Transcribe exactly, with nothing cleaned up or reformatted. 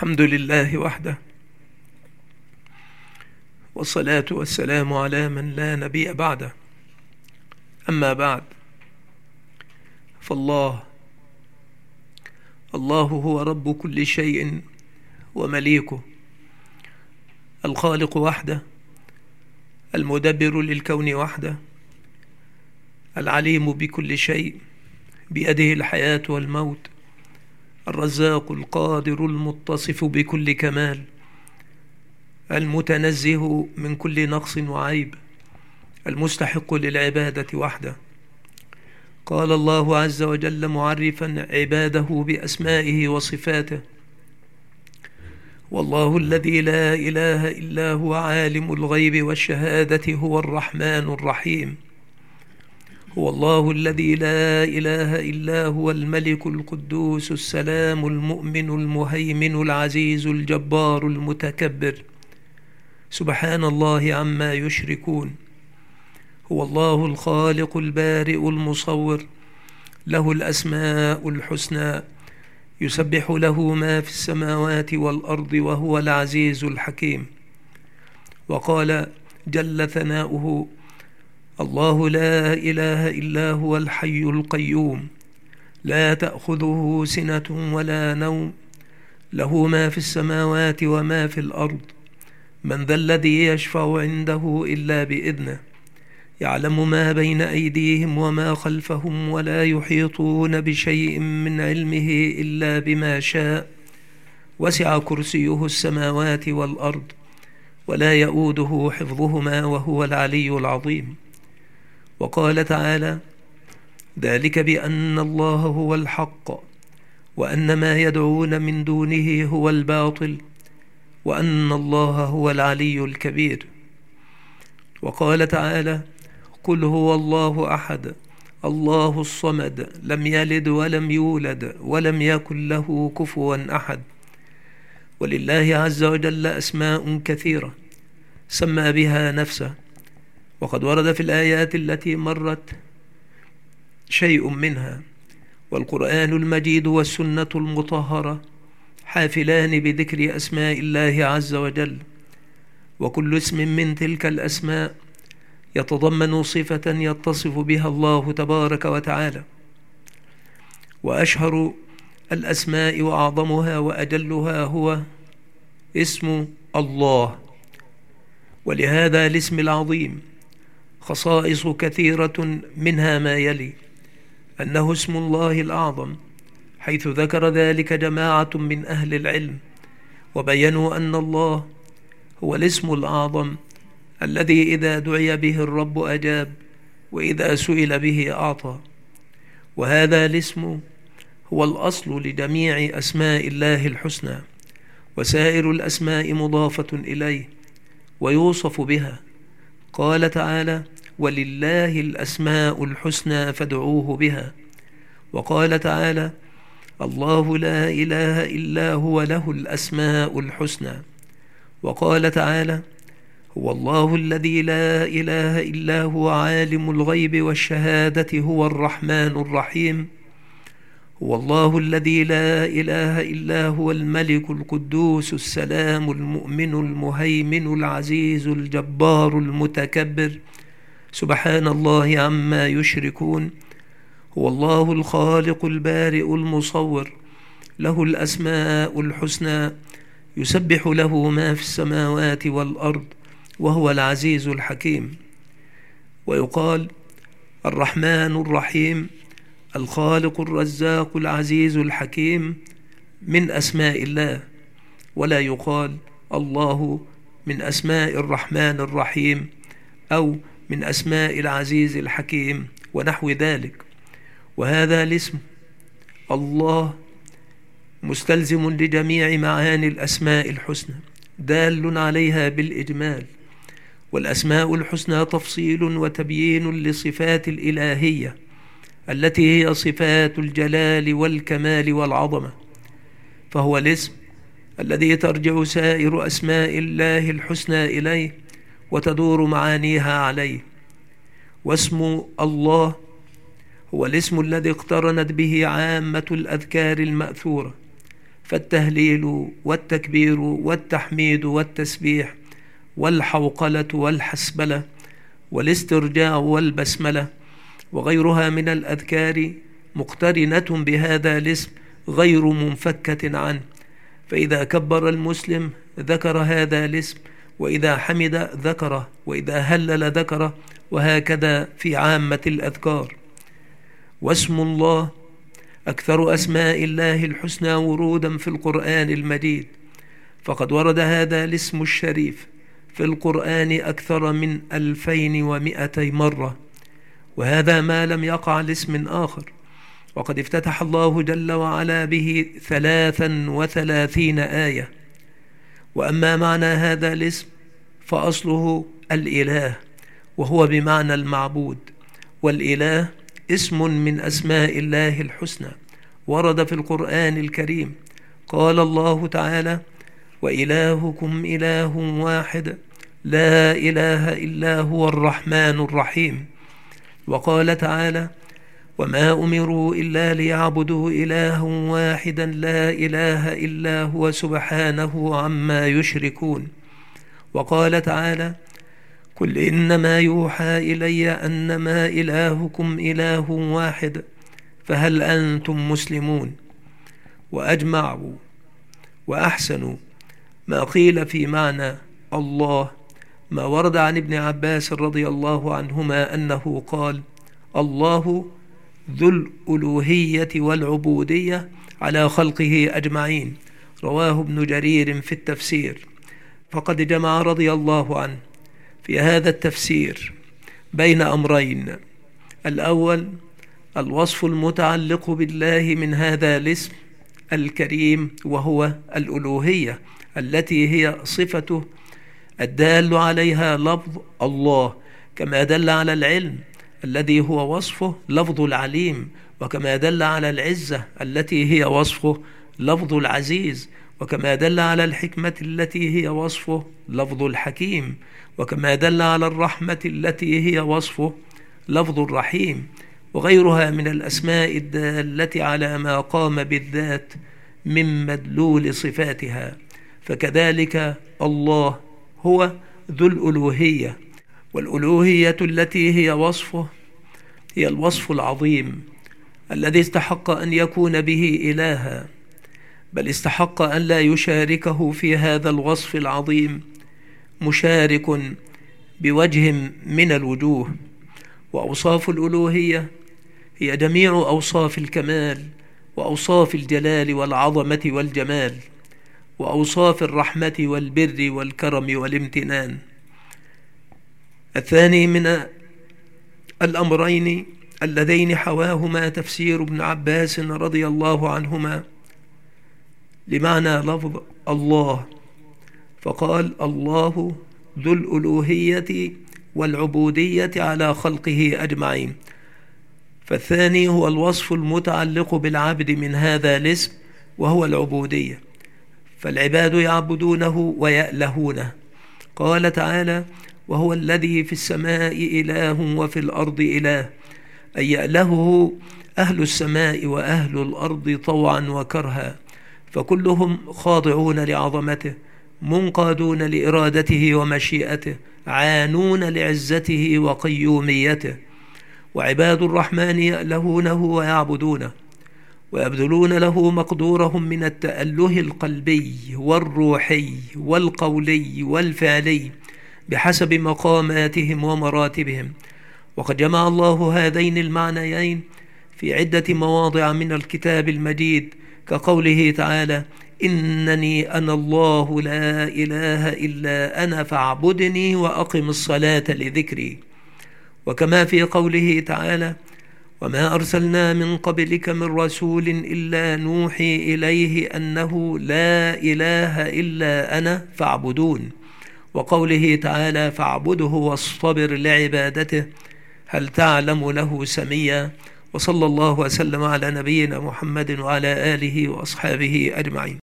الحمد لله وحده، والصلاة والسلام على من لا نبي بعده. أما بعد، فالله الله هو رب كل شيء ومليكه، الخالق وحده، المدبر للكون وحده، العليم بكل شيء، بيده الحياة والموت، الرزاق القادر المتصف بكل كمال، المتنزه من كل نقص وعيب، المستحق للعبادة وحده. قال الله عز وجل معرفا عباده بأسمائه وصفاته: والله الذي لا إله إلا هو عالم الغيب والشهادة هو الرحمن الرحيم. هو الله الذي لا إله إلا هو الملك القدوس السلام المؤمن المهيمن العزيز الجبار المتكبر، سبحان الله عما يشركون. هو الله الخالق البارئ المصور، له الأسماء الحسنى، يسبح له ما في السماوات والأرض، وهو العزيز الحكيم. وقال جل ثناؤه: الله لا إله إلا هو الحي القيوم، لا تأخذه سنة ولا نوم، له ما في السماوات وما في الأرض، من ذا الذي يشفع عنده إلا بإذنه، يعلم ما بين أيديهم وما خلفهم، ولا يحيطون بشيء من علمه إلا بما شاء، وسع كرسيه السماوات والأرض، ولا يؤوده حفظهما، وهو العلي العظيم. وقال تعالى: ذلك بأن الله هو الحق، وأن ما يدعون من دونه هو الباطل، وأن الله هو العلي الكبير. وقال تعالى: قل هو الله أحد الله الصمد، لم يلد ولم يولد ولم يكن له كفوا أحد. ولله عز وجل أسماء كثيرة سمى بها نفسه، وقد ورد في الآيات التي مرت شيء منها، والقرآن المجيد والسنة المطهرة حافلان بذكر أسماء الله عز وجل، وكل اسم من تلك الأسماء يتضمن صفة يتصف بها الله تبارك وتعالى. وأشهر الأسماء وأعظمها وأجلها هو اسم الله. ولهذا الاسم العظيم خصائص كثيرة، منها ما يلي: أنه اسم الله الأعظم، حيث ذكر ذلك جماعة من أهل العلم، وبينوا أن الله هو الاسم الأعظم الذي إذا دعي به الرب أجاب، وإذا سئل به أعطى. وهذا الاسم هو الأصل لجميع أسماء الله الحسنى، وسائر الأسماء مضافة إليه ويوصف بها. قال تعالى: ولله الأسماء الحسنى فادعوه بها. وقال تعالى: الله لا إله إلا هو له الأسماء الحسنى. وقال تعالى: هو الله الذي لا إله إلا هو عالم الغيب والشهادة هو الرحمن الرحيم. هو الله الذي لا إله إلا هو الملك القدوس السلام المؤمن المهيمن العزيز الجبار المتكبر، سبحان الله عما يشركون. هو الله الخالق البارئ المصور، له الأسماء الحسنى، يسبح له ما في السماوات والأرض، وهو العزيز الحكيم. ويقال: الرحمن الرحيم، الخالق الرزاق العزيز الحكيم، من أسماء الله، ولا يقال الله من أسماء الرحمن الرحيم أو من أسماء العزيز الحكيم ونحو ذلك. وهذا الاسم الله مستلزم لجميع معاني الأسماء الحسنى، دال عليها بالإجمال. والأسماء الحسنى تفصيل وتبيين لصفات الإلهية التي هي صفات الجلال والكمال والعظمة، فهو الاسم الذي ترجع سائر أسماء الله الحسنى إليه وتدور معانيها عليه. واسم الله هو الاسم الذي اقترنت به عامة الأذكار المأثورة، فالتهليل والتكبير والتحميد والتسبيح والحوقلة والحسبلة والاسترجاع والبسملة وغيرها من الأذكار مقترنة بهذا الاسم غير منفكة عنه، فإذا كبر المسلم ذكر هذا الاسم، وإذا حمد ذكره، وإذا هلل ذكره، وهكذا في عامة الأذكار. واسم الله أكثر أسماء الله الحسنى ورودا في القرآن المجيد، فقد ورد هذا الاسم الشريف في القرآن أكثر من ألفين ومئتي مرة، وهذا ما لم يقع لاسم آخر، وقد افتتح الله جل وعلا به ثلاثا وثلاثين آية. وأما معنى هذا الاسم فأصله الإله، وهو بمعنى المعبود، والإله اسم من أسماء الله الحسنى ورد في القرآن الكريم. قال الله تعالى: وإلهكم إله واحد لا إله إلا هو الرحمن الرحيم. وقال تعالى: وما أمروا إلا ليعبدوا إلها واحدا لا إله إلا هو سبحانه عما يشركون. وقال تعالى: قل إنما يوحى إلي أنما إلهكم إله واحد فهل أنتم مسلمون. وأجمعوا وأحسنوا ما قيل في معنى الله ما ورد عن ابن عباس رضي الله عنهما أنه قال: الله ذو الألوهية والعبودية على خلقه أجمعين. رواه ابن جرير في التفسير. فقد جمع رضي الله عنه في هذا التفسير بين أمرين: الأول الوصف المتعلق بالله من هذا الاسم الكريم، وهو الألوهية التي هي صفته الدال عليها لفظ الله، كما دل على العلم الذي هو وصفه لفظ العليم، وكما دل على العزة التي هي وصفه لفظ العزيز، وكما دل على الحكمة التي هي وصفه لفظ الحكيم، وكما دل على الرحمة التي هي وصفه لفظ الرحيم، وغيرها من الأسماء الدالة على ما قام بالذات من مدلول صفاتها. فكذلك الله هو ذو الألوهية، والألوهية التي هي وصفه هي الوصف العظيم الذي استحق أن يكون به إلها، بل استحق أن لا يشاركه في هذا الوصف العظيم مشارك بوجه من الوجوه. وأوصاف الألوهية هي جميع أوصاف الكمال، وأوصاف الجلال والعظمة والجمال، وأوصاف الرحمة والبر والكرم والامتنان. الثاني من الأمرين اللذين حواهما تفسير ابن عباس رضي الله عنهما لمعنى لفظ الله، فقال: الله ذو الألوهية والعبودية على خلقه أجمعين. فالثاني هو الوصف المتعلق بالعبد من هذا الاسم، وهو العبودية، فالعباد يعبدونه ويألهونه. قال تعالى: وهو الذي في السماء إله وفي الأرض إله، أي يألهه أهل السماء وأهل الأرض طوعا وكرها، فكلهم خاضعون لعظمته، منقادون لإرادته ومشيئته، عانون لعزته وقيوميته. وعباد الرحمن يألهونه ويعبدونه، ويبذلون له مقدورهم من التأله القلبي والروحي والقولي والفعلي بحسب مقاماتهم ومراتبهم. وقد جمع الله هذين المعنيين في عدة مواضع من الكتاب المجيد، كقوله تعالى: إنني أنا الله لا إله إلا أنا فاعبدني وأقم الصلاة لذكري. وكما في قوله تعالى: وما أرسلنا من قبلك من رسول إلا نوحي إليه أنه لا إله إلا أنا فاعبدون. وقوله تعالى: فاعبده واصطبر لعبادته هل تعلم له سميا. وصلى الله وسلم على نبينا محمد وعلى آله وأصحابه أجمعين.